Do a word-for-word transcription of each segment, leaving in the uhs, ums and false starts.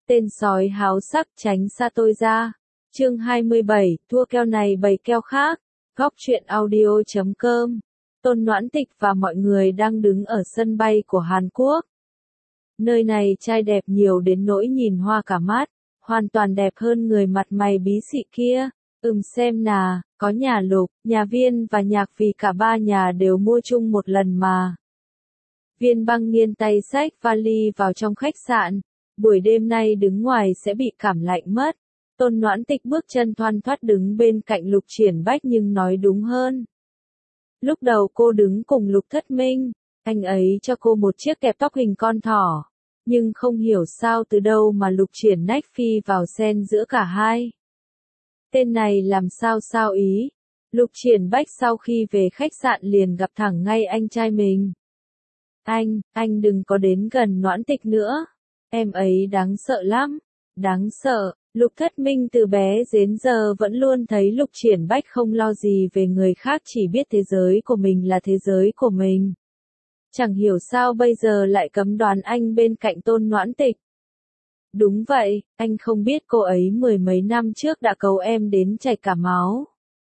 Tên sói háo sắc tránh xa tôi ra. Chương hai mươi bảy, thua keo này bày keo khác. Góc truyện audio chấm com. Tôn Noãn Tịch và mọi người đang đứng ở sân bay của Hàn Quốc. Nơi này trai đẹp nhiều đến nỗi nhìn hoa cả mắt, hoàn toàn đẹp hơn người mặt mày bí xị kia. Ừm xem nà, có nhà Lục, nhà Viên và Nhạc vì cả ba nhà đều mua chung một lần mà. Viên Băng nghiêng tay xách vali vào trong khách sạn. Buổi đêm nay đứng ngoài sẽ bị cảm lạnh mất. Tôn Noãn Tịch bước chân thoăn thoắt đứng bên cạnh Lục Triển Bách nhưng nói đúng hơn. Lúc đầu cô đứng cùng Lục Thất Minh, anh ấy cho cô một chiếc kẹp tóc hình con thỏ. Nhưng không hiểu sao từ đâu mà Lục Triển nách phi vào xen giữa cả hai. Tên này làm sao sao ý. Lục Triển Bách sau khi về khách sạn liền gặp thẳng ngay anh trai mình. Anh, anh đừng có đến gần Noãn Tịch nữa. Em ấy đáng sợ lắm. Đáng sợ. Lục Thất Minh từ bé đến giờ vẫn luôn thấy Lục Triển Bách không lo gì về người khác, chỉ biết thế giới của mình là thế giới của mình. Chẳng hiểu sao bây giờ lại cấm đoán anh bên cạnh Tôn Noãn Tịch. Đúng vậy, anh không biết cô ấy mười mấy năm trước đã cầu em đến chảy cả máu.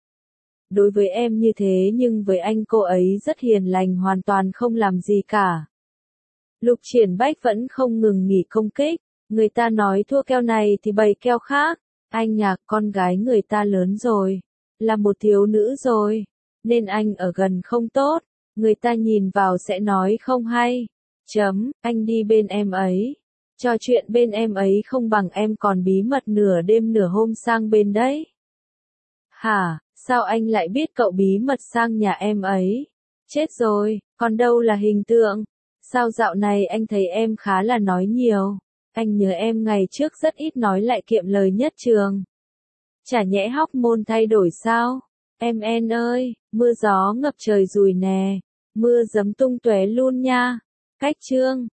Đối với em như thế nhưng với anh cô ấy rất hiền lành, hoàn toàn không làm gì cả. Lục Triển Bách vẫn không ngừng nghỉ công kích. Người ta nói thua keo này thì bày keo khác. Anh Nhạc, con gái người ta lớn rồi, là một thiếu nữ rồi, nên anh ở gần không tốt. Người ta nhìn vào sẽ nói không hay. Chấm, anh đi bên em ấy. Trò chuyện bên em ấy không bằng em còn bí mật nửa đêm nửa hôm sang bên đấy. Hả, sao anh lại biết cậu bí mật sang nhà em ấy? Chết rồi, còn đâu là hình tượng. Sao dạo này anh thấy em khá là nói nhiều. Anh nhớ em ngày trước rất ít nói lại kiệm lời nhất trường. Chả nhẽ hóc môn thay đổi sao? Em en ơi, mưa gió ngập trời rùi nè. Mưa giấm tung tóe luôn nha. Cách chương.